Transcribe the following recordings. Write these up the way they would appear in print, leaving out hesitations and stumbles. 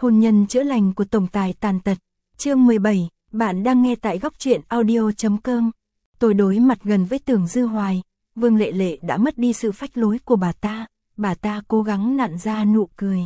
Hôn nhân chữa lành của tổng tài tàn tật. Chương 17, bạn đang nghe tại góc truyện audio.com. Tôi đối mặt gần với Tưởng Dư Hoài, Vương Lệ Lệ đã mất đi sự phách lối của bà ta cố gắng nặn ra nụ cười.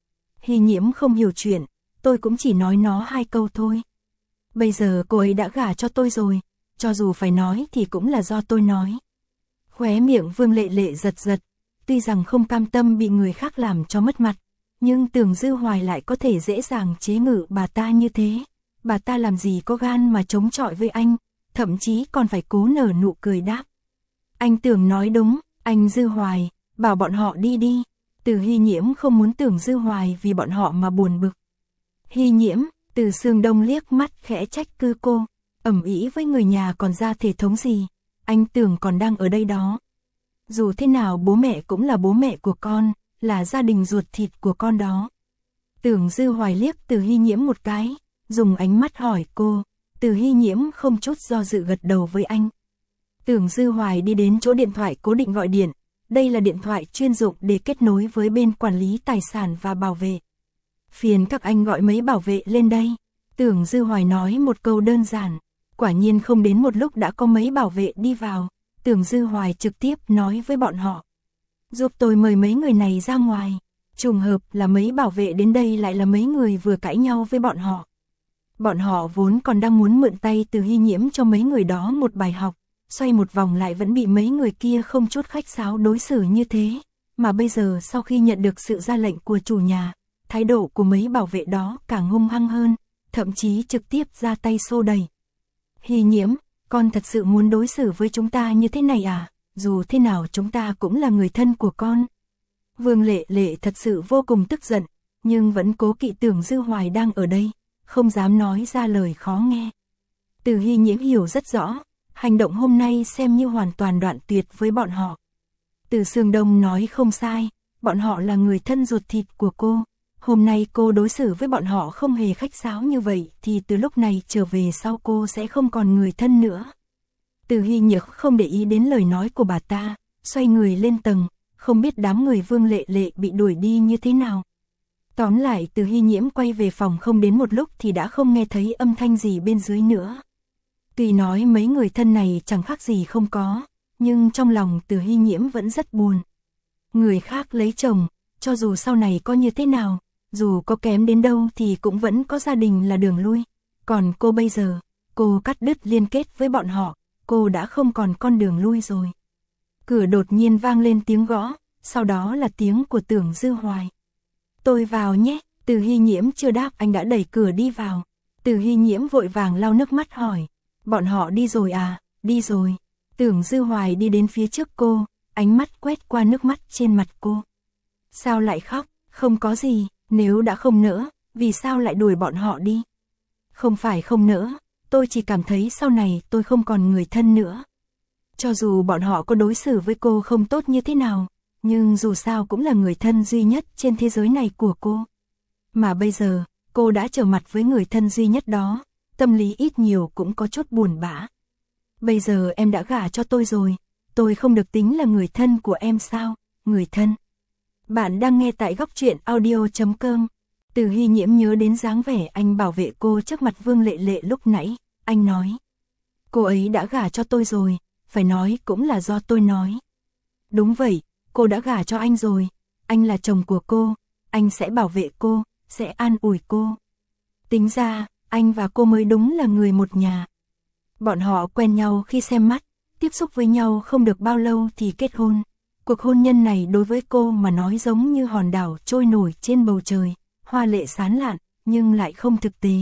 Hy Nhiễm không hiểu chuyện, tôi cũng chỉ nói nó 2 câu thôi. Bây giờ cô ấy đã gả cho tôi rồi, cho dù phải nói thì cũng là do tôi nói. Khóe miệng Vương Lệ Lệ giật giật, tuy rằng không cam tâm bị người khác làm cho mất mặt, nhưng Tưởng Dư Hoài lại có thể dễ dàng chế ngự bà ta như thế. Bà ta làm gì có gan mà chống chọi với anh, thậm chí còn phải cố nở nụ cười đáp. Anh Tưởng nói đúng, anh Dư Hoài, bảo bọn họ đi đi. Từ Hy Nhiễm không muốn Tưởng Dư Hoài vì bọn họ mà buồn bực. Hy Nhiễm, Từ Sương Đông liếc mắt khẽ trách cứ cô, ầm ĩ với người nhà còn ra thể thống gì, anh Tưởng còn đang ở đây đó. Dù thế nào bố mẹ cũng là bố mẹ của con, là gia đình ruột thịt của con đó. Tưởng Dư Hoài liếc Từ Hy Nhiễm một cái, dùng ánh mắt hỏi cô. Từ Hy Nhiễm không chút do dự gật đầu với anh. Tưởng Dư Hoài đi đến chỗ điện thoại cố định gọi điện. Đây là điện thoại chuyên dụng để kết nối với bên quản lý tài sản và bảo vệ. Phiền các anh gọi mấy bảo vệ lên đây. Tưởng Dư Hoài nói một câu đơn giản. Quả nhiên không đến một lúc đã có mấy bảo vệ đi vào. Tưởng Dư Hoài trực tiếp nói với bọn họ. Giúp tôi mời mấy người này ra ngoài. Trùng hợp là mấy bảo vệ đến đây lại là mấy người vừa cãi nhau với bọn họ. Bọn họ vốn còn đang muốn mượn tay Từ Hy Nhiễm cho mấy người đó một bài học. Xoay một vòng lại vẫn bị mấy người kia không chút khách sáo đối xử như thế. Mà bây giờ sau khi nhận được sự ra lệnh của chủ nhà, thái độ của mấy bảo vệ đó càng hung hăng hơn, thậm chí trực tiếp ra tay xô đẩy. Hy Nhiễm, con thật sự muốn đối xử với chúng ta như thế này à? Dù thế nào chúng ta cũng là người thân của con. Vương Lệ Lệ thật sự vô cùng tức giận, nhưng vẫn cố kỵ Tưởng Dư Hoài đang ở đây, không dám nói ra lời khó nghe. Từ Hy Nhiễm hiểu rất rõ, hành động hôm nay xem như hoàn toàn đoạn tuyệt với bọn họ. Từ Sương Đông nói không sai, bọn họ là người thân ruột thịt của cô. Hôm nay cô đối xử với bọn họ không hề khách sáo như vậy thì từ lúc này trở về sau cô sẽ không còn người thân nữa. Từ Hy Nhiễm không để ý đến lời nói của bà ta, xoay người lên tầng, không biết đám người Vương Lệ Lệ bị đuổi đi như thế nào. Tóm lại Từ Hy Nhiễm quay về phòng không đến một lúc thì đã không nghe thấy âm thanh gì bên dưới nữa. Tuy nói mấy người thân này chẳng khác gì không có, nhưng trong lòng Từ Hy Nhiễm vẫn rất buồn. Người khác lấy chồng, cho dù sau này có như thế nào, dù có kém đến đâu thì cũng vẫn có gia đình là đường lui. Còn cô bây giờ, cô cắt đứt liên kết với bọn họ, cô đã không còn con đường lui rồi. Cửa đột nhiên vang lên tiếng gõ, sau đó là tiếng của Tưởng Dư Hoài. Tôi vào nhé. Từ Hy Nhiễm chưa đáp anh đã đẩy cửa đi vào. Từ Hy Nhiễm vội vàng lau nước mắt hỏi. Bọn họ đi rồi à? Đi rồi. Tưởng Dư Hoài đi đến phía trước cô, ánh mắt quét qua nước mắt trên mặt cô. Sao lại khóc? Không có gì, nếu đã không nỡ, vì sao lại đuổi bọn họ đi? Không phải không nỡ, tôi chỉ cảm thấy sau này tôi không còn người thân nữa. Cho dù bọn họ có đối xử với cô không tốt như thế nào, nhưng dù sao cũng là người thân duy nhất trên thế giới này của cô. Mà bây giờ, cô đã trở mặt với người thân duy nhất đó, tâm lý ít nhiều cũng có chút buồn bã. Bây giờ em đã gả cho tôi rồi, tôi không được tính là người thân của em sao? Người thân. Bạn đang nghe tại góc truyện audio.com. Từ Hy Nhiễm nhớ đến dáng vẻ anh bảo vệ cô trước mặt Vương Lệ Lệ lúc nãy, anh nói. Cô ấy đã gả cho tôi rồi, phải nói cũng là do tôi nói. Đúng vậy, cô đã gả cho anh rồi, anh là chồng của cô, anh sẽ bảo vệ cô, sẽ an ủi cô. Tính ra, anh và cô mới đúng là người một nhà. Bọn họ quen nhau khi xem mắt, tiếp xúc với nhau không được bao lâu thì kết hôn. Cuộc hôn nhân này đối với cô mà nói giống như hòn đảo trôi nổi trên bầu trời, hoa lệ sáng lạn, nhưng lại không thực tế.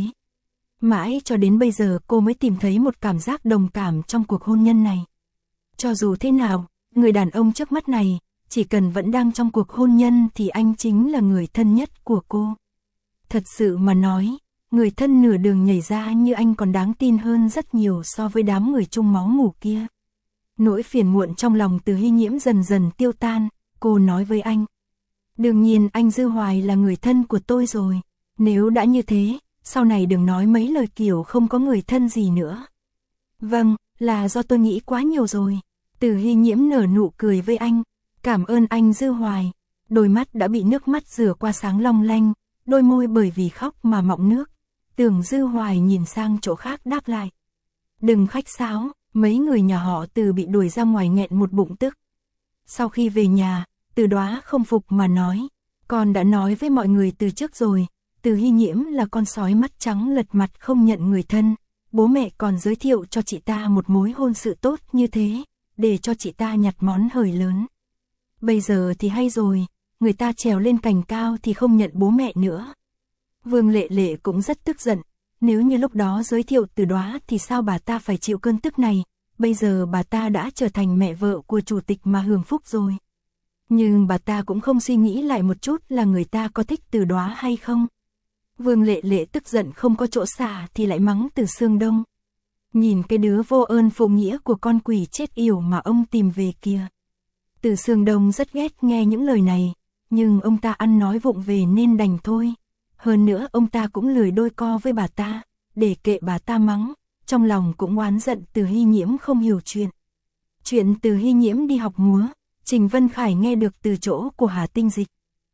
Mãi cho đến bây giờ cô mới tìm thấy một cảm giác đồng cảm trong cuộc hôn nhân này. Cho dù thế nào, người đàn ông trước mắt này, chỉ cần vẫn đang trong cuộc hôn nhân thì anh chính là người thân nhất của cô. Thật sự mà nói, người thân nửa đường nhảy ra như anh còn đáng tin hơn rất nhiều so với đám người chung máu mủ kia. Nỗi phiền muộn trong lòng Từ Hy Nhiễm dần dần tiêu tan, cô nói với anh. Đương nhiên anh Dư Hoài là người thân của tôi rồi, nếu đã như thế, sau này đừng nói mấy lời kiểu không có người thân gì nữa. Vâng, là do tôi nghĩ quá nhiều rồi. Từ Hy Nhiễm nở nụ cười với anh, cảm ơn anh Dư Hoài. Đôi mắt đã bị nước mắt rửa qua sáng long lanh, đôi môi bởi vì khóc mà mọng nước. Tưởng Dư Hoài nhìn sang chỗ khác đáp lại. Đừng khách sáo, mấy người nhà họ Từ bị đuổi ra ngoài nghẹn một bụng tức. Sau khi về nhà, Từ Đóa không phục mà nói, con đã nói với mọi người từ trước rồi, Từ Hy Nhiễm là con sói mắt trắng lật mặt không nhận người thân, bố mẹ còn giới thiệu cho chị ta một mối hôn sự tốt như thế, để cho chị ta nhặt món hời lớn. Bây giờ thì hay rồi, người ta trèo lên cành cao thì không nhận bố mẹ nữa. Vương Lệ Lệ cũng rất tức giận, nếu như lúc đó giới thiệu Từ Đóa thì sao bà ta phải chịu cơn tức này, bây giờ bà ta đã trở thành mẹ vợ của chủ tịch mà hưởng phúc rồi. Nhưng bà ta cũng không suy nghĩ lại một chút là người ta có thích Từ Đóa hay không. Vương Lệ Lệ tức giận không có chỗ xả thì lại mắng Từ Sương Đông. Nhìn cái đứa vô ơn phụ nghĩa của con quỷ chết yểu mà ông tìm về kìa. Từ Sương Đông rất ghét nghe những lời này, nhưng ông ta ăn nói vụng về nên đành thôi. Hơn nữa ông ta cũng lười đôi co với bà ta, để kệ bà ta mắng, trong lòng cũng oán giận Từ Hy Nhiễm không hiểu chuyện. Chuyện Từ Hy Nhiễm đi học múa, Trình Vân Khải nghe được từ chỗ của Hà Tinh Dịch.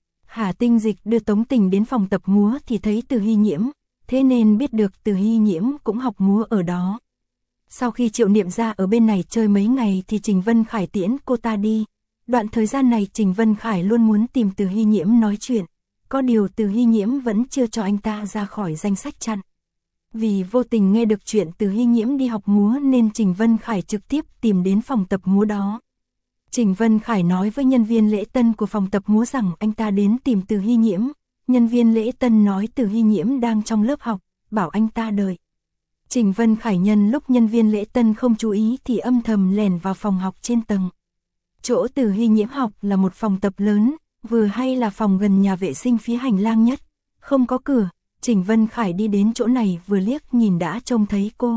Hà Tinh Dịch đưa Tống Tình đến phòng tập múa thì thấy Từ Hy Nhiễm, thế nên biết được Từ Hy Nhiễm cũng học múa ở đó. Sau khi Triệu Niệm ra ở bên này chơi mấy ngày thì Trình Vân Khải tiễn cô ta đi. Đoạn thời gian này Trình Vân Khải luôn muốn tìm Từ Hy Nhiễm nói chuyện, có điều Từ Hy Nhiễm vẫn chưa cho anh ta ra khỏi danh sách chặn. Vì vô tình nghe được chuyện Từ Hy Nhiễm đi học múa nên Trình Vân Khải trực tiếp tìm đến phòng tập múa đó. Trình Vân Khải nói với nhân viên lễ tân của phòng tập múa rằng anh ta đến tìm Từ Hy Nhiễm. Nhân viên lễ tân nói Từ Hy Nhiễm đang trong lớp học, bảo anh ta đợi. Trình Vân Khải nhân lúc nhân viên lễ tân không chú ý thì âm thầm lèn vào phòng học trên tầng. Chỗ Từ Hy Nhiễm học là một phòng tập lớn, vừa hay là phòng gần nhà vệ sinh phía hành lang nhất, không có cửa. Trình Vân Khải đi đến chỗ này vừa liếc nhìn đã trông thấy cô.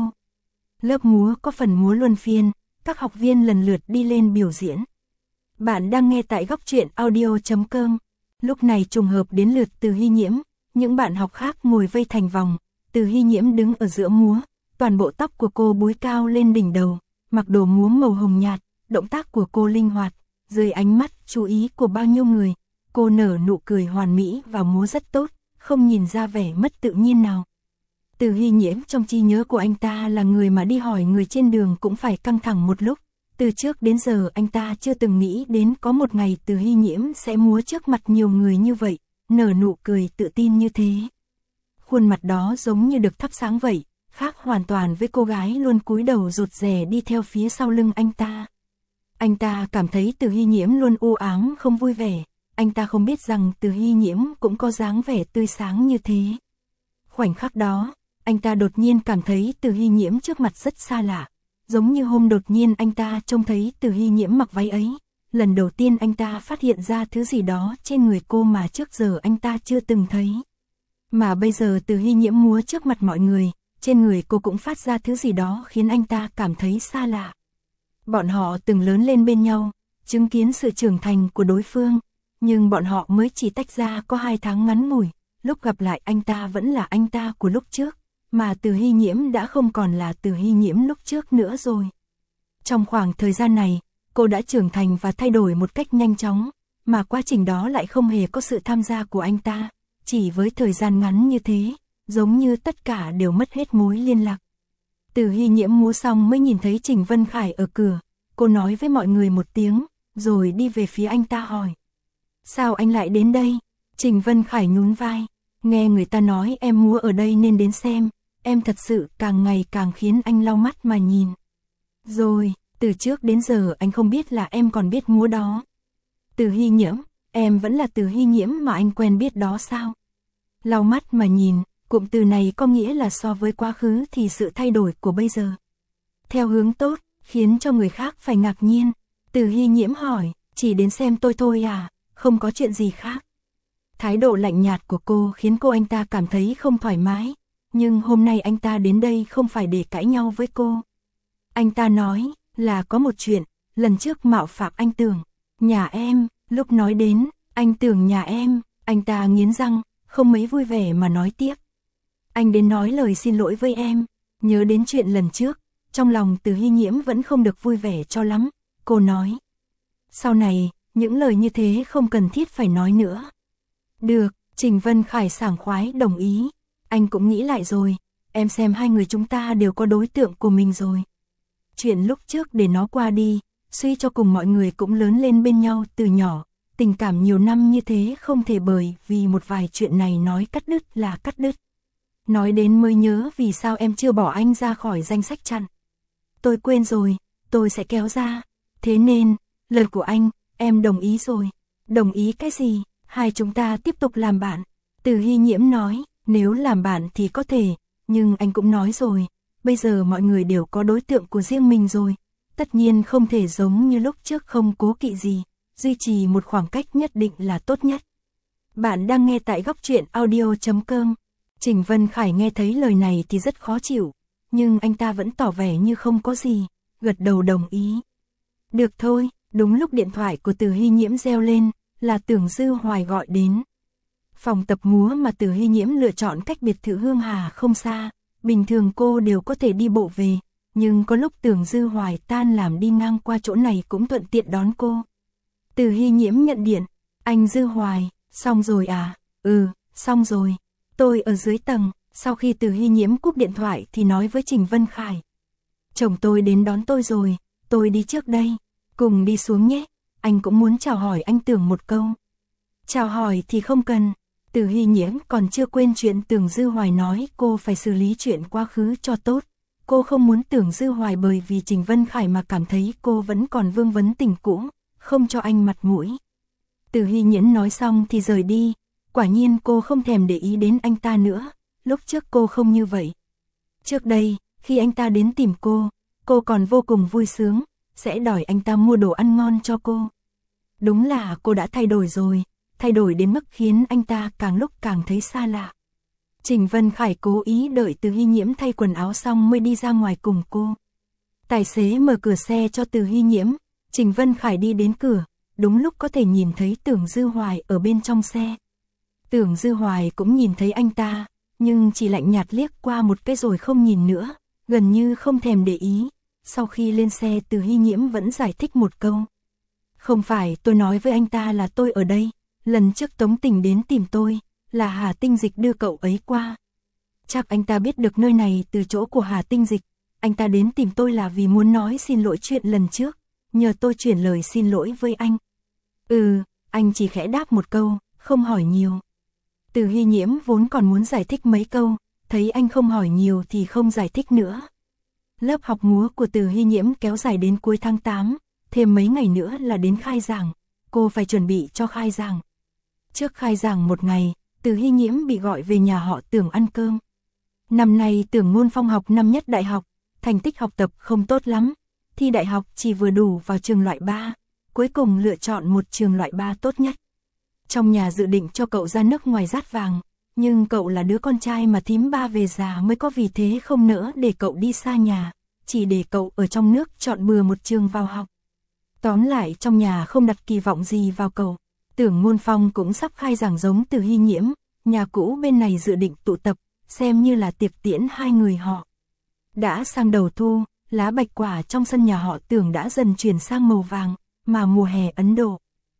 Lớp múa có phần múa luân phiên, các học viên lần lượt đi lên biểu diễn. Bạn đang nghe tại góc truyện audio.com. Lúc này trùng hợp đến lượt Từ Hy Nhiễm, những bạn học khác ngồi vây thành vòng. Từ Hy Nhiễm đứng ở giữa múa, toàn bộ tóc của cô búi cao lên đỉnh đầu, mặc đồ múa màu hồng nhạt, động tác của cô linh hoạt, dưới ánh mắt chú ý của bao nhiêu người, cô nở nụ cười hoàn mỹ và múa rất tốt, không nhìn ra vẻ mất tự nhiên nào. Từ Hy Nhiễm trong trí nhớ của anh ta là người mà đi hỏi người trên đường cũng phải căng thẳng một lúc. Từ trước đến giờ anh ta chưa từng nghĩ đến có một ngày Từ Hy Nhiễm sẽ múa trước mặt nhiều người như vậy, nở nụ cười tự tin như thế. Khuôn mặt đó giống như được thắp sáng vậy, khác hoàn toàn với cô gái luôn cúi đầu rụt rè đi theo phía sau lưng anh ta. Anh ta cảm thấy Từ Hy Nhiễm luôn u ám không vui vẻ, anh ta không biết rằng Từ Hy Nhiễm cũng có dáng vẻ tươi sáng như thế. Khoảnh khắc đó, anh ta đột nhiên cảm thấy Từ Hy Nhiễm trước mặt rất xa lạ, giống như hôm đột nhiên anh ta trông thấy Từ Hy Nhiễm mặc váy ấy, lần đầu tiên anh ta phát hiện ra thứ gì đó trên người cô mà trước giờ anh ta chưa từng thấy. Mà bây giờ Từ Hy Nhiễm múa trước mặt mọi người, trên người cô cũng phát ra thứ gì đó khiến anh ta cảm thấy xa lạ. Bọn họ từng lớn lên bên nhau, chứng kiến sự trưởng thành của đối phương, nhưng bọn họ mới chỉ tách ra có 2 tháng ngắn ngủi, lúc gặp lại anh ta vẫn là anh ta của lúc trước, mà Từ Hy Nhiễm đã không còn là Từ Hy Nhiễm lúc trước nữa rồi. Trong khoảng thời gian này, cô đã trưởng thành và thay đổi một cách nhanh chóng, mà quá trình đó lại không hề có sự tham gia của anh ta, chỉ với thời gian ngắn như thế, giống như tất cả đều mất hết mối liên lạc. Từ Hy Nhiễm múa xong mới nhìn thấy Trình Vân Khải ở cửa, cô nói với mọi người một tiếng, rồi đi về phía anh ta hỏi. Sao anh lại đến đây? Trình Vân Khải nhún vai, nghe người ta nói em múa ở đây nên đến xem, em thật sự càng ngày càng khiến anh lau mắt mà nhìn. Rồi, từ trước đến giờ anh không biết là em còn biết múa đó. Từ Hy Nhiễm, em vẫn là Từ Hy Nhiễm mà anh quen biết đó sao? Lau mắt mà nhìn, cụm từ này có nghĩa là so với quá khứ thì sự thay đổi của bây giờ. Theo hướng tốt, khiến cho người khác phải ngạc nhiên. Từ Hy Nhiễm hỏi, chỉ đến xem tôi thôi à, không có chuyện gì khác. Thái độ lạnh nhạt của cô khiến anh ta cảm thấy không thoải mái, nhưng hôm nay anh ta đến đây không phải để cãi nhau với cô. Anh ta nói là có một chuyện, lần trước mạo phạm anh Tưởng, nhà em, lúc nói đến, anh Tưởng nhà em, anh ta nghiến răng, không mấy vui vẻ mà nói tiếp. Anh đến nói lời xin lỗi với em, nhớ đến chuyện lần trước, trong lòng Từ Hy Nhiễm vẫn không được vui vẻ cho lắm, cô nói. Sau này, những lời như thế không cần thiết phải nói nữa. Được, Trình Vân Khải sảng khoái đồng ý. Anh cũng nghĩ lại rồi, em xem hai người chúng ta đều có đối tượng của mình rồi. Chuyện lúc trước để nó qua đi, suy cho cùng mọi người cũng lớn lên bên nhau từ nhỏ, tình cảm nhiều năm như thế không thể bởi vì một vài chuyện này nói cắt đứt là cắt đứt. Nói đến mới nhớ vì sao em chưa bỏ anh ra khỏi danh sách chặn. Tôi quên rồi, tôi sẽ kéo ra. Thế nên, lời của anh, em đồng ý rồi. Đồng ý cái gì? Hai chúng ta tiếp tục làm bạn. Từ Hy Nhiễm nói, nếu làm bạn thì có thể, nhưng anh cũng nói rồi, bây giờ mọi người đều có đối tượng của riêng mình rồi. Tất nhiên không thể giống như lúc trước không cố kỵ gì, duy trì một khoảng cách nhất định là tốt nhất. Bạn đang nghe tại góc truyện audio.com. Trình Vân Khải nghe thấy lời này thì rất khó chịu, nhưng anh ta vẫn tỏ vẻ như không có gì, gật đầu đồng ý. Được thôi, đúng lúc điện thoại của Từ Hy Nhiễm reo lên, là Tưởng Dư Hoài gọi đến. Phòng tập múa mà Từ Hy Nhiễm lựa chọn cách biệt thự Hương Hà không xa, bình thường cô đều có thể đi bộ về, nhưng có lúc Tưởng Dư Hoài tan làm đi ngang qua chỗ này cũng thuận tiện đón cô. Từ Hy Nhiễm nhận điện, anh Dư Hoài, xong rồi à? Ừ, xong rồi. Tôi ở dưới tầng. Sau khi Từ Hy Nhiễm cúp điện thoại thì nói với Trình Vân Khải. Chồng tôi đến đón tôi rồi, tôi đi trước đây. Cùng đi xuống nhé, anh cũng muốn chào hỏi anh Tưởng một câu. Chào hỏi thì không cần. Từ Hy Nhiễm còn chưa quên chuyện Tưởng Dư Hoài nói cô phải xử lý chuyện quá khứ cho tốt. Cô không muốn Tưởng Dư Hoài bởi vì Trình Vân Khải mà cảm thấy cô vẫn còn vương vấn tình cũ, không cho anh mặt mũi. Từ Hy Nhiễm nói xong thì rời đi. Quả nhiên cô không thèm để ý đến anh ta nữa, lúc trước cô không như vậy. Trước đây, khi anh ta đến tìm cô còn vô cùng vui sướng, sẽ đòi anh ta mua đồ ăn ngon cho cô. Đúng là cô đã thay đổi rồi, thay đổi đến mức khiến anh ta càng lúc càng thấy xa lạ. Trình Vân Khải cố ý đợi Từ Hy Nhiễm thay quần áo xong mới đi ra ngoài cùng cô. Tài xế mở cửa xe cho Từ Hy Nhiễm, Trình Vân Khải đi đến cửa, đúng lúc có thể nhìn thấy Tưởng Dư Hoài ở bên trong xe. Tưởng Dư Hoài cũng nhìn thấy anh ta, nhưng chỉ lạnh nhạt liếc qua một cái rồi không nhìn nữa, gần như không thèm để ý. Sau khi lên xe Từ Hy Nhiễm vẫn giải thích một câu. Không phải tôi nói với anh ta là tôi ở đây, lần trước Tống Tình đến tìm tôi, là Hà Tinh Dịch đưa cậu ấy qua. Chắc anh ta biết được nơi này từ chỗ của Hà Tinh Dịch, anh ta đến tìm tôi là vì muốn nói xin lỗi chuyện lần trước, nhờ tôi chuyển lời xin lỗi với anh. Anh chỉ khẽ đáp một câu, không hỏi nhiều. Từ Hy Nhiễm vốn còn muốn giải thích mấy câu, thấy anh không hỏi nhiều thì không giải thích nữa. Lớp học múa của Từ Hy Nhiễm kéo dài đến cuối tháng 8, thêm mấy ngày nữa là đến khai giảng, cô phải chuẩn bị cho khai giảng. Trước khai giảng một ngày, Từ Hy Nhiễm bị gọi về nhà họ Tưởng ăn cơm. Năm nay Tưởng Ngôn Phong học năm nhất đại học, thành tích học tập không tốt lắm, thi đại học chỉ vừa đủ vào trường loại 3, cuối cùng lựa chọn một trường loại 3 tốt nhất. Trong nhà dự định cho cậu ra nước ngoài dát vàng, nhưng cậu là đứa con trai mà thím ba về già mới có, vì thế không nỡ để cậu đi xa nhà, chỉ để cậu ở trong nước chọn bừa một trường vào học. Tóm lại trong nhà không đặt kỳ vọng gì vào cậu. Tưởng Ngôn Phong cũng sắp khai giảng giống Từ Hy Nhiễm, nhà cũ bên này dự định tụ tập, xem như là tiệc tiễn hai người họ. Đã sang đầu thu, lá bạch quả trong sân nhà họ Tưởng đã dần chuyển sang màu vàng, mà mùa hè Ấn Độ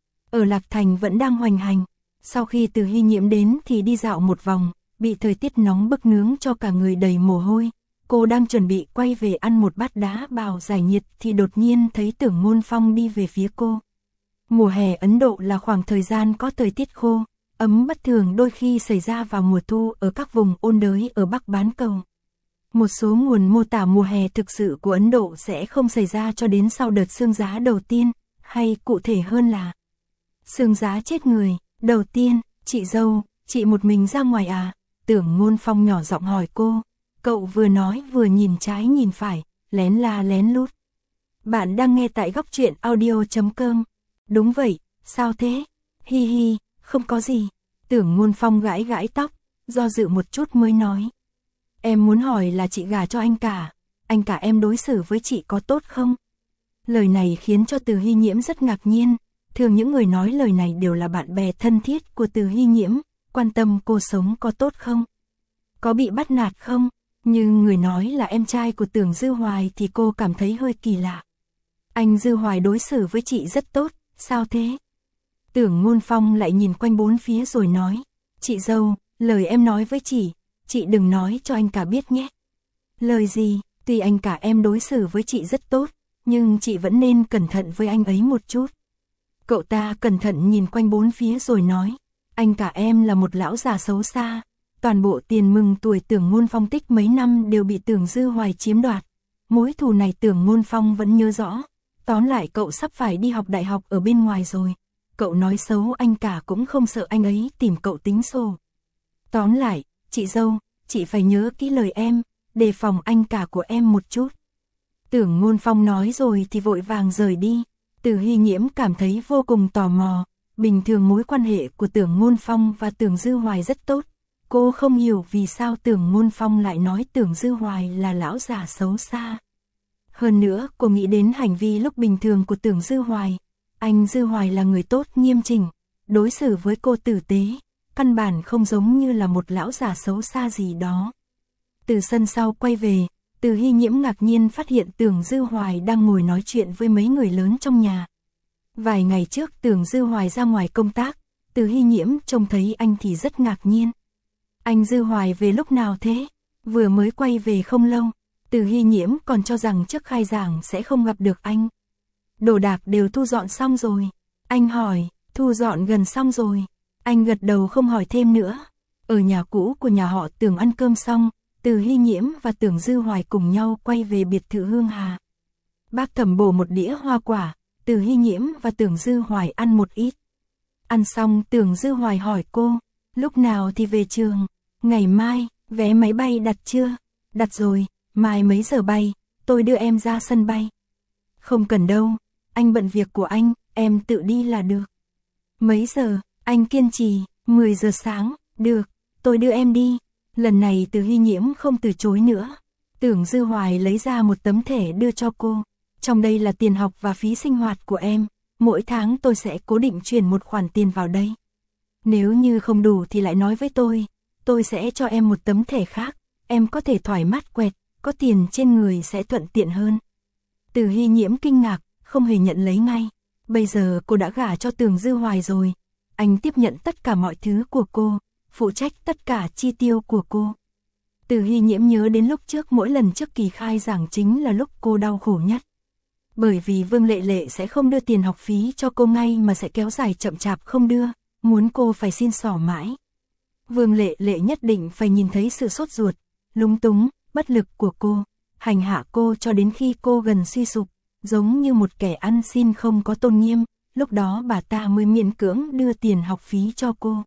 ở Lạc Thành vẫn đang hoành hành. Sau khi Từ Hy Nhiễm đến thì đi dạo một vòng, bị thời tiết nóng bức nướng cho cả người đầy mồ hôi. Cô đang chuẩn bị quay về ăn một bát đá bào giải nhiệt thì đột nhiên thấy Tưởng Ngôn Phong đi về phía cô. Mùa hè Ấn Độ là khoảng thời gian có thời tiết khô, ấm bất thường đôi khi xảy ra vào mùa thu ở các vùng ôn đới ở Bắc Bán Cầu. Một số nguồn mô tả mùa hè thực sự của Ấn Độ sẽ không xảy ra cho đến sau đợt sương giá đầu tiên, hay cụ thể hơn là sương giá chết người. Đầu tiên, chị dâu, chị một mình ra ngoài à? Tưởng Ngôn Phong nhỏ giọng hỏi cô. Cậu vừa nói vừa nhìn trái nhìn phải, lén la lén lút. Bạn đang nghe tại góc truyện audio.com. Đúng vậy, sao thế? Hi hi, không có gì. Tưởng Ngôn Phong gãi gãi tóc, do dự một chút mới nói. Em muốn hỏi là chị gả cho anh cả em đối xử với chị có tốt không? Lời này khiến cho Từ Hy Nhiễm rất ngạc nhiên. Thường những người nói lời này đều là bạn bè thân thiết của Từ Hy Nhiễm, quan tâm cô sống có tốt không? Có bị bắt nạt không? Nhưng người nói là em trai của Tưởng Dư Hoài thì cô cảm thấy hơi kỳ lạ. Anh Dư Hoài đối xử với chị rất tốt, sao thế? Tưởng Ngôn Phong lại nhìn quanh bốn phía rồi nói, Chị dâu, lời em nói với chị đừng nói cho anh cả biết nhé. Lời gì, tuy anh cả em đối xử với chị rất tốt, nhưng chị vẫn nên cẩn thận với anh ấy một chút. Cậu ta cẩn thận nhìn quanh bốn phía rồi nói, anh cả em là một lão già xấu xa, toàn bộ tiền mừng tuổi Tưởng Ngôn Phong tích mấy năm đều bị Tưởng Dư Hoài chiếm đoạt. Mối thù này Tưởng Ngôn Phong vẫn nhớ rõ, tóm lại cậu sắp phải đi học đại học ở bên ngoài rồi. Cậu nói xấu anh cả cũng không sợ anh ấy tìm cậu tính sổ. Tóm lại, chị dâu, chị phải nhớ kỹ lời em, đề phòng anh cả của em một chút. Tưởng Ngôn Phong nói rồi thì vội vàng rời đi. Từ Hy Nhiễm cảm thấy vô cùng tò mò, bình thường mối quan hệ của Tưởng Ngôn Phong và Tưởng Dư Hoài rất tốt. Cô không hiểu vì sao Tưởng Ngôn Phong lại nói Tưởng Dư Hoài là lão già xấu xa. Hơn nữa, cô nghĩ đến hành vi lúc bình thường của Tưởng Dư Hoài. Anh Dư Hoài là người tốt nghiêm chỉnh, đối xử với cô tử tế, căn bản không giống như là một lão già xấu xa gì đó. Từ sân sau quay về, Từ Hy Nhiễm ngạc nhiên phát hiện Tưởng Dư Hoài đang ngồi nói chuyện với mấy người lớn trong nhà. Vài ngày trước Tưởng Dư Hoài ra ngoài công tác, Từ Hy Nhiễm trông thấy anh thì rất ngạc nhiên. Anh Dư Hoài về lúc nào thế? Vừa mới quay về không lâu. Từ Hy Nhiễm còn cho rằng trước khai giảng sẽ không gặp được anh. Đồ đạc đều thu dọn xong rồi. Anh hỏi, thu dọn gần xong rồi. Anh gật đầu không hỏi thêm nữa. Ở nhà cũ của nhà họ Tưởng ăn cơm xong, Từ Hy Nhiễm và Tưởng Dư Hoài cùng nhau quay về biệt thự Hương Hà. Bác Thẩm bổ một đĩa hoa quả, Từ Hy Nhiễm và Tưởng Dư Hoài ăn một ít. Ăn xong Tưởng Dư Hoài hỏi cô, lúc nào thì về trường? Ngày mai, vé máy bay đặt chưa? Đặt rồi, mai mấy giờ bay, tôi đưa em ra sân bay. Không cần đâu, anh bận việc của anh, em tự đi là được. Mấy giờ, anh kiên trì, 10 giờ sáng, được, tôi đưa em đi. Lần này Từ Hy Nhiễm không từ chối nữa. Tưởng Dư Hoài lấy ra một tấm thẻ đưa cho cô. Trong đây là tiền học và phí sinh hoạt của em. Mỗi tháng tôi sẽ cố định chuyển một khoản tiền vào đây. Nếu như không đủ thì lại nói với tôi sẽ cho em một tấm thẻ khác. Em có thể thoải mát quẹt, có tiền trên người sẽ thuận tiện hơn. Từ Hy Nhiễm kinh ngạc, không hề nhận lấy ngay. Bây giờ cô đã gả cho Tưởng Dư Hoài rồi. Anh tiếp nhận tất cả mọi thứ của cô, phụ trách tất cả chi tiêu của cô. Từ Hy Nhiễm nhớ đến lúc trước mỗi lần trước kỳ khai giảng chính là lúc cô đau khổ nhất. Bởi vì Vương Lệ Lệ sẽ không đưa tiền học phí cho cô ngay mà sẽ kéo dài chậm chạp không đưa, muốn cô phải xin xỏ mãi. Vương Lệ Lệ nhất định phải nhìn thấy sự sốt ruột, lúng túng, bất lực của cô, hành hạ cô cho đến khi cô gần suy sụp, giống như một kẻ ăn xin không có tôn nghiêm, lúc đó bà ta mới miễn cưỡng đưa tiền học phí cho cô.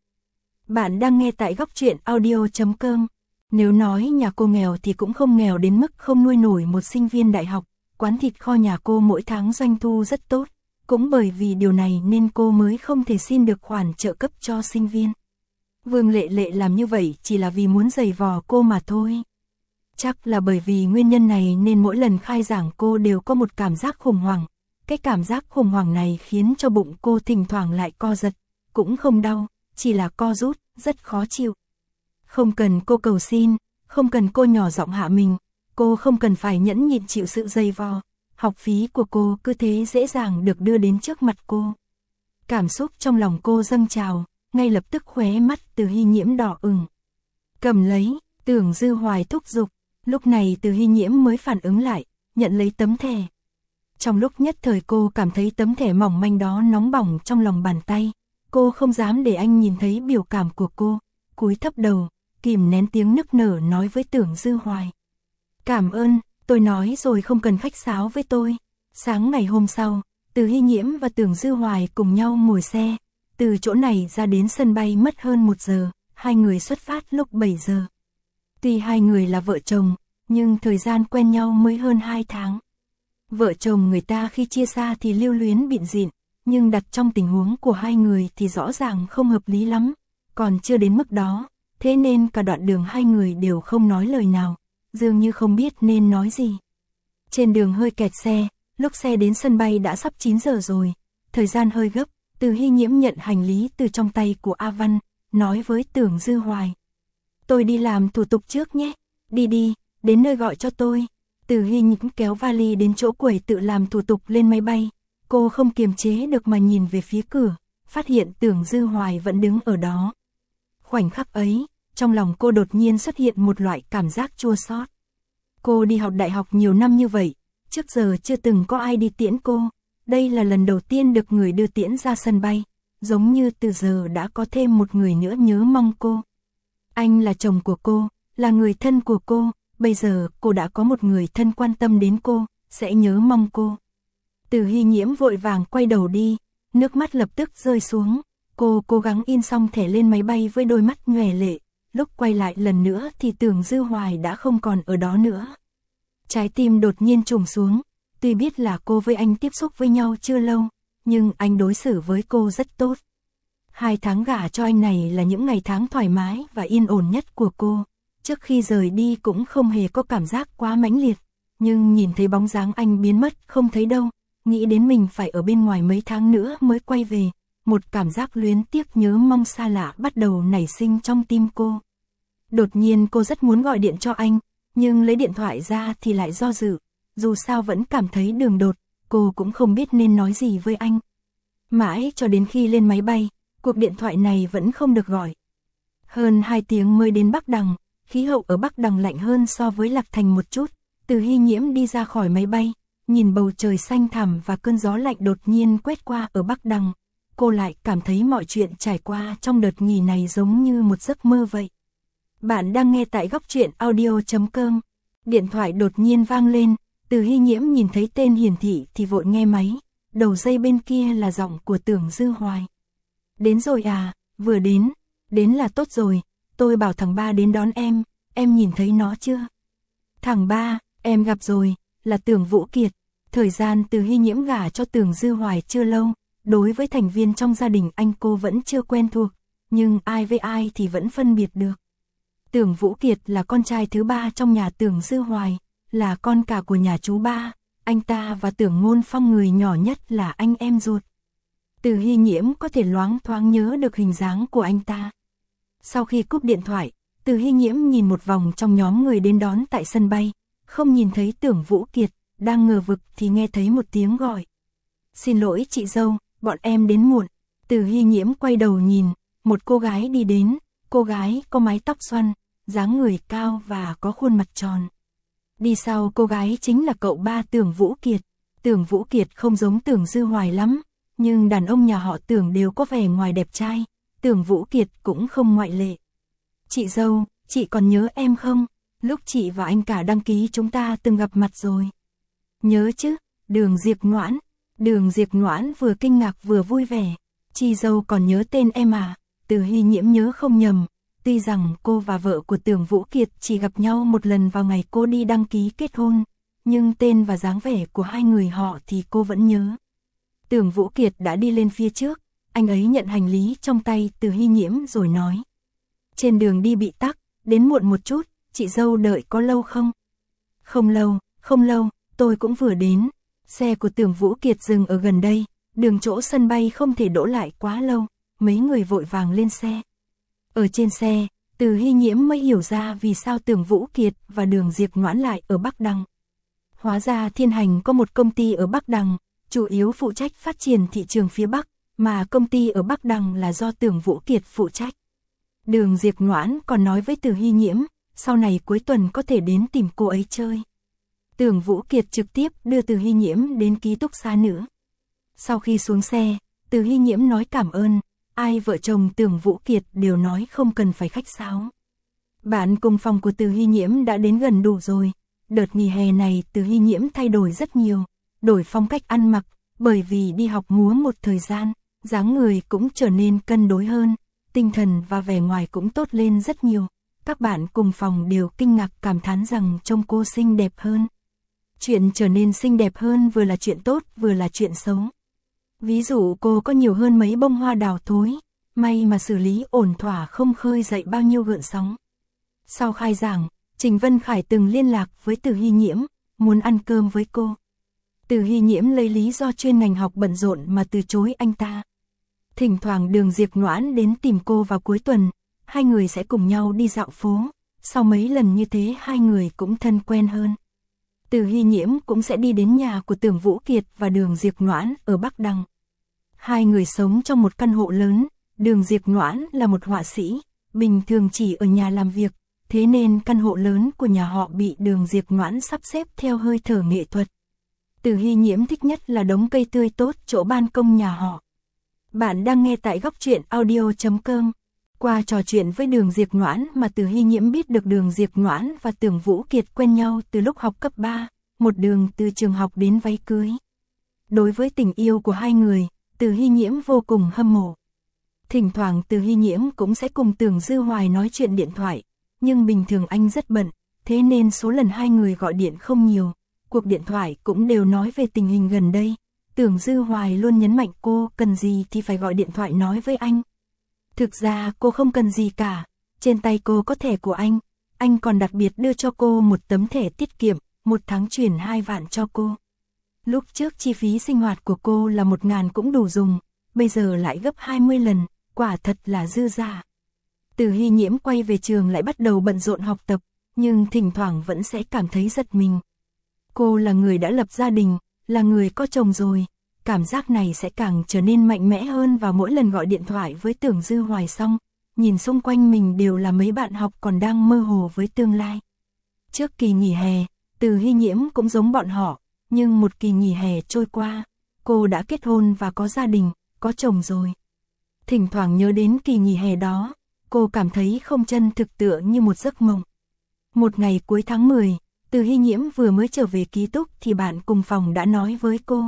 Bạn đang nghe tại góc truyện audio.com. Nếu nói nhà cô nghèo thì cũng không nghèo đến mức không nuôi nổi một sinh viên đại học, quán thịt kho nhà cô mỗi tháng doanh thu rất tốt, cũng bởi vì điều này nên cô mới không thể xin được khoản trợ cấp cho sinh viên. Vương Lệ Lệ làm như vậy chỉ là vì muốn giày vò cô mà thôi. Chắc là bởi vì nguyên nhân này nên mỗi lần khai giảng cô đều có một cảm giác khủng hoảng. Cái cảm giác khủng hoảng này khiến cho bụng cô thỉnh thoảng lại co giật, cũng không đau, chỉ là co rút, rất khó chịu. Không cần cô cầu xin, không cần cô nhỏ giọng hạ mình, cô không cần phải nhẫn nhịn chịu sự dày vò, học phí của cô cứ thế dễ dàng được đưa đến trước mặt cô. Cảm xúc trong lòng cô dâng trào, ngay lập tức khóe mắt Từ Hy Nhiễm đỏ ửng. Cầm lấy, Tưởng Dư Hoài thúc giục, lúc này Từ Hy Nhiễm mới phản ứng lại, nhận lấy tấm thẻ. Trong lúc nhất thời cô cảm thấy tấm thẻ mỏng manh đó nóng bỏng trong lòng bàn tay, cô không dám để anh nhìn thấy biểu cảm của cô, cúi thấp đầu, kìm nén tiếng nức nở nói với Tưởng Dư Hoài. Cảm ơn, tôi nói rồi không cần khách sáo với tôi. Sáng ngày hôm sau, Từ Hy Nhiễm và Tưởng Dư Hoài cùng nhau ngồi xe, từ chỗ này ra đến sân bay mất hơn 1 giờ, hai người xuất phát lúc 7 giờ. Tuy hai người là vợ chồng, nhưng thời gian quen nhau mới hơn 2 tháng. Vợ chồng người ta khi chia xa thì lưu luyến bịn rịn, nhưng đặt trong tình huống của hai người thì rõ ràng không hợp lý lắm, còn chưa đến mức đó, thế nên cả đoạn đường hai người đều không nói lời nào, dường như không biết nên nói gì. Trên đường hơi kẹt xe, lúc xe đến sân bay đã sắp 9 giờ rồi, thời gian hơi gấp, Từ Hy Nhiễm nhận hành lý từ trong tay của A Văn, nói với Tưởng Dư Hoài. Tôi đi làm thủ tục trước nhé, đi, đến nơi gọi cho tôi. Từ Hy Nhiễm kéo vali đến chỗ quầy tự làm thủ tục lên máy bay, cô không kiềm chế được mà nhìn về phía cửa, phát hiện Tưởng Dư Hoài vẫn đứng ở đó. Khoảnh khắc ấy, trong lòng cô đột nhiên xuất hiện một loại cảm giác chua xót. Cô đi học đại học nhiều năm như vậy, trước giờ chưa từng có ai đi tiễn cô, đây là lần đầu tiên được người đưa tiễn ra sân bay, giống như từ giờ đã có thêm một người nữa nhớ mong cô. Anh là chồng của cô, là người thân của cô, bây giờ cô đã có một người thân quan tâm đến cô, sẽ nhớ mong cô. Từ Hy Nhiễm vội vàng quay đầu đi, nước mắt lập tức rơi xuống, cô cố gắng in xong thẻ lên máy bay với đôi mắt nhòe lệ, lúc quay lại lần nữa thì Tưởng Dư Hoài đã không còn ở đó nữa. Trái tim đột nhiên trùng xuống, tuy biết là cô với anh tiếp xúc với nhau chưa lâu, nhưng anh đối xử với cô rất tốt. 2 tháng gả cho anh này là những ngày tháng thoải mái và yên ổn nhất của cô, trước khi rời đi cũng không hề có cảm giác quá mãnh liệt, nhưng nhìn thấy bóng dáng anh biến mất không thấy đâu, nghĩ đến mình phải ở bên ngoài mấy tháng nữa mới quay về, một cảm giác luyến tiếc nhớ mong xa lạ bắt đầu nảy sinh trong tim cô. Đột nhiên cô rất muốn gọi điện cho anh, nhưng lấy điện thoại ra thì lại do dự, dù sao vẫn cảm thấy đường đột, cô cũng không biết nên nói gì với anh. Mãi cho đến khi lên máy bay, cuộc điện thoại này vẫn không được gọi. Hơn 2 tiếng mới đến Bắc Đằng, khí hậu ở Bắc Đằng lạnh hơn so với Lạc Thành một chút. Từ Hy Nhiễm đi ra khỏi máy bay, nhìn bầu trời xanh thẳm và cơn gió lạnh đột nhiên quét qua ở Bắc Đằng. Cô lại cảm thấy mọi chuyện trải qua trong đợt nghỉ này giống như một giấc mơ vậy. Bạn đang nghe tại Góc Truyện Audio.com. Điện thoại đột nhiên vang lên, Từ Hy Nhiễm nhìn thấy tên hiển thị thì vội nghe máy. Đầu dây bên kia là giọng của Tưởng Dư Hoài. Đến rồi à, vừa đến là tốt rồi, tôi bảo thằng Ba đến đón em nhìn thấy nó chưa? Thằng Ba, em gặp rồi, là Tưởng Vũ Kiệt. Thời gian Từ Hy Nhiễm gả cho Tưởng Dư Hoài chưa lâu, đối với thành viên trong gia đình anh cô vẫn chưa quen thuộc, nhưng ai với ai thì vẫn phân biệt được. Tưởng Vũ Kiệt là con trai thứ 3 trong nhà Tưởng Dư Hoài, là con cả của nhà chú Ba, anh ta và Tưởng Ngôn Phong người nhỏ nhất là anh em ruột. Từ Hy Nhiễm có thể loáng thoáng nhớ được hình dáng của anh ta. Sau khi cúp điện thoại, Từ Hy Nhiễm nhìn một vòng trong nhóm người đến đón tại sân bay, không nhìn thấy Tưởng Vũ Kiệt, đang ngờ vực thì nghe thấy một tiếng gọi. Xin lỗi chị dâu, bọn em đến muộn. Từ Hy Nhiễm quay đầu nhìn, một cô gái đi đến, cô gái có mái tóc xoăn, dáng người cao và có khuôn mặt tròn. Đi sau cô gái chính là cậu Ba Tưởng Vũ Kiệt. Tưởng Vũ Kiệt không giống Tưởng Dư Hoài lắm, nhưng đàn ông nhà họ Tưởng đều có vẻ ngoài đẹp trai, Tưởng Vũ Kiệt cũng không ngoại lệ. Chị dâu, chị còn nhớ em không? Lúc chị và anh cả đăng ký chúng ta từng gặp mặt rồi. Nhớ chứ, Đường Diệp Noãn. Đường Diệp Noãn vừa kinh ngạc vừa vui vẻ. Chị dâu còn nhớ tên em à? Từ Hy Nhiễm nhớ không nhầm. Tuy rằng cô và vợ của Tưởng Vũ Kiệt chỉ gặp nhau một lần vào ngày cô đi đăng ký kết hôn, nhưng tên và dáng vẻ của hai người họ thì cô vẫn nhớ. Tưởng Vũ Kiệt đã đi lên phía trước, anh ấy nhận hành lý trong tay Từ Hy Nhiễm rồi nói. Trên đường đi bị tắc, đến muộn một chút, chị dâu đợi có lâu không? Không lâu, tôi cũng vừa đến. Xe của Tưởng Vũ Kiệt dừng ở gần đây, đường chỗ sân bay không thể đỗ lại quá lâu, mấy người vội vàng lên xe. Ở trên xe, Từ Hy Nhiễm mới hiểu ra vì sao Tưởng Vũ Kiệt và Đường Diệp Noãn lại ở Bắc Đằng. Hóa ra Thiên Hành có một công ty ở Bắc Đằng, chủ yếu phụ trách phát triển thị trường phía Bắc, mà công ty ở Bắc Đằng là do Tưởng Vũ Kiệt phụ trách. Đường Diệp Noãn còn nói với Từ Hy Nhiễm, sau này cuối tuần có thể đến tìm cô ấy chơi. Tưởng Vũ Kiệt trực tiếp đưa Từ Hy Nhiễm đến ký túc xá nữa. Sau khi xuống xe, Từ Hy Nhiễm nói cảm ơn, ai vợ chồng Tưởng Vũ Kiệt đều nói không cần phải khách sáo. Bạn cùng phòng của Từ Hy Nhiễm đã đến gần đủ rồi. Đợt nghỉ hè này Từ Hy Nhiễm thay đổi rất nhiều, đổi phong cách ăn mặc, bởi vì đi học múa một thời gian, dáng người cũng trở nên cân đối hơn, tinh thần và vẻ ngoài cũng tốt lên rất nhiều. Các bạn cùng phòng đều kinh ngạc cảm thán rằng trông cô xinh đẹp hơn. Chuyện trở nên xinh đẹp hơn vừa là chuyện tốt vừa là chuyện xấu. Ví dụ cô có nhiều hơn mấy bông hoa đào thối, may mà xử lý ổn thỏa không khơi dậy bao nhiêu gợn sóng. Sau khai giảng, Trình Vân Khải từng liên lạc với Từ Hy Nhiễm, muốn ăn cơm với cô. Từ Hy Nhiễm lấy lý do chuyên ngành học bận rộn mà từ chối anh ta. Thỉnh thoảng Đường Diệp Noãn đến tìm cô vào cuối tuần, hai người sẽ cùng nhau đi dạo phố, sau mấy lần như thế hai người cũng thân quen hơn. Từ Hy Nhiễm cũng sẽ đi đến nhà của Tưởng Vũ Kiệt và Đường Diệp Noãn ở Bắc Đằng. Hai người sống trong một căn hộ lớn, Đường Diệp Noãn là một họa sĩ, bình thường chỉ ở nhà làm việc, thế nên căn hộ lớn của nhà họ bị Đường Diệp Noãn sắp xếp theo hơi thở nghệ thuật. Từ Hy Nhiễm thích nhất là đống cây tươi tốt chỗ ban công nhà họ. Bạn đang nghe tại góc truyện audio.com. Qua trò chuyện với Đường Diệp Noãn mà Từ Hy Nhiễm biết được Đường Diệp Noãn và Tưởng Vũ Kiệt quen nhau từ lúc học cấp 3, một đường từ trường học đến váy cưới. Đối với tình yêu của hai người, Từ Hy Nhiễm vô cùng hâm mộ. Thỉnh thoảng Từ Hy Nhiễm cũng sẽ cùng Tưởng Dư Hoài nói chuyện điện thoại, nhưng bình thường anh rất bận, thế nên số lần hai người gọi điện không nhiều, cuộc điện thoại cũng đều nói về tình hình gần đây. Tưởng Dư Hoài luôn nhấn mạnh cô cần gì thì phải gọi điện thoại nói với anh. Thực ra cô không cần gì cả, trên tay cô có thẻ của anh còn đặc biệt đưa cho cô một tấm thẻ tiết kiệm, một tháng chuyển 2 vạn cho cô. Lúc trước chi phí sinh hoạt của cô là 1.000 cũng đủ dùng, bây giờ lại gấp 20 lần, quả thật là dư giả. Từ Hy Nhiễm quay về trường lại bắt đầu bận rộn học tập, nhưng thỉnh thoảng vẫn sẽ cảm thấy giật mình. Cô là người đã lập gia đình, là người có chồng rồi, cảm giác này sẽ càng trở nên mạnh mẽ hơn vào mỗi lần gọi điện thoại với Tưởng Dư Hoài xong, nhìn xung quanh mình đều là mấy bạn học còn đang mơ hồ với tương lai. Trước kỳ nghỉ hè, Từ Hy Nhiễm cũng giống bọn họ, nhưng một kỳ nghỉ hè trôi qua, cô đã kết hôn và có gia đình, có chồng rồi. Thỉnh thoảng nhớ đến kỳ nghỉ hè đó, cô cảm thấy không chân thực tựa như một giấc mộng. Một ngày cuối tháng 10, Từ Hy Nhiễm vừa mới trở về ký túc thì bạn cùng phòng đã nói với cô.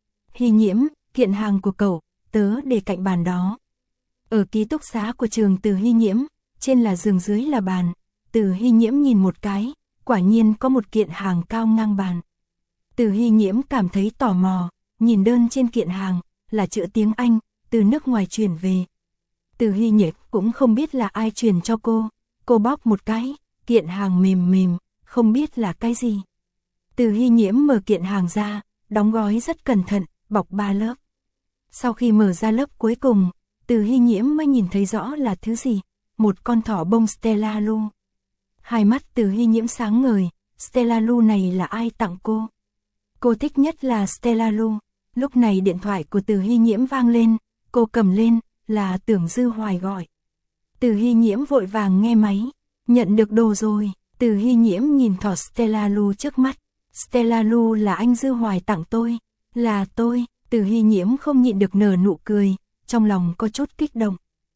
Hy Nhiễm, kiện hàng của cậu, tớ để cạnh bàn đó. Ở ký túc xá của trường Từ Hy Nhiễm, trên là giường dưới là bàn. Từ Hy Nhiễm nhìn một cái, quả nhiên có một kiện hàng cao ngang bàn. Từ Hy Nhiễm cảm thấy tò mò, nhìn đơn trên kiện hàng, là chữ tiếng Anh, từ nước ngoài chuyển về. Từ Hy Nhiễm cũng không biết là ai truyền cho cô bóp một cái, kiện hàng mềm mềm, không biết là cái gì. Từ Hy Nhiễm mở kiện hàng ra, đóng gói rất cẩn thận, bọc 3 lớp. Sau khi mở ra lớp cuối cùng, Từ Hy Nhiễm mới nhìn thấy rõ là thứ gì, một con thỏ bông Stella Lu. Hai mắt Từ Hy Nhiễm sáng ngời, Stella Lu này là ai tặng cô? Cô thích nhất là Stella Lu. Lúc này điện thoại của Từ Hy Nhiễm vang lên, cô cầm lên, là Tưởng Dư Hoài gọi. Từ Hy Nhiễm vội vàng nghe máy, nhận được đồ rồi. Từ Hy Nhiễm nhìn thỏ Stella Lu trước mắt. Stella Lu là anh Dư Hoài tặng tôi, là tôi. Từ Hy Nhiễm không nhịn được nở nụ cười, trong lòng có chút kích động.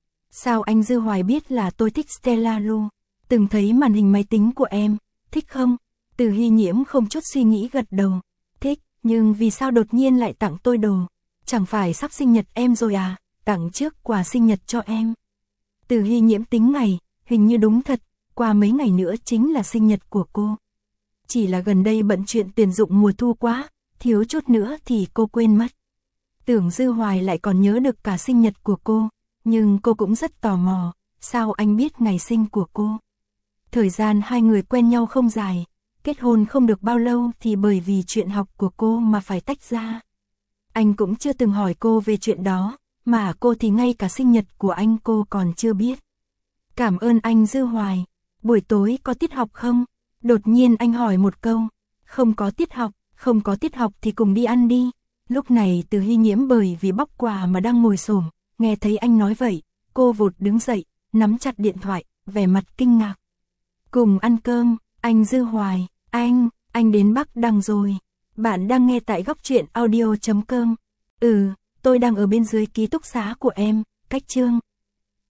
Sao anh Dư Hoài biết là tôi thích Stella Lu? Từng thấy màn hình máy tính của em, thích không? Từ Hy Nhiễm không chút suy nghĩ gật đầu, thích, nhưng vì sao đột nhiên lại tặng tôi đồ? Chẳng phải sắp sinh nhật em rồi à, tặng trước quà sinh nhật cho em. Từ Hy Nhiễm tính ngày, hình như đúng thật, qua mấy ngày nữa chính là sinh nhật của cô. Chỉ là gần đây bận chuyện tuyển dụng mùa thu quá, thiếu chút nữa thì cô quên mất. Tưởng Dư Hoài lại còn nhớ được cả sinh nhật của cô, nhưng cô cũng rất tò mò, sao anh biết ngày sinh của cô? Thời gian hai người quen nhau không dài, kết hôn không được bao lâu thì bởi vì chuyện học của cô mà phải tách ra. Anh cũng chưa từng hỏi cô về chuyện đó, mà cô thì ngay cả sinh nhật của anh cô còn chưa biết. Cảm ơn anh Dư Hoài, buổi tối có tiết học không? Đột nhiên anh hỏi một câu, không có tiết học thì cùng đi ăn đi. Lúc này Từ Hy Nhiễm bởi vì bóc quà mà đang ngồi xổm, nghe thấy anh nói vậy, cô vụt đứng dậy, nắm chặt điện thoại, vẻ mặt kinh ngạc. Cùng ăn cơm, anh Dư Hoài, anh đến Bắc Đăng rồi. Bạn đang nghe tại góc truyện audio.com. Tôi đang ở bên dưới ký túc xá của em, cách Chương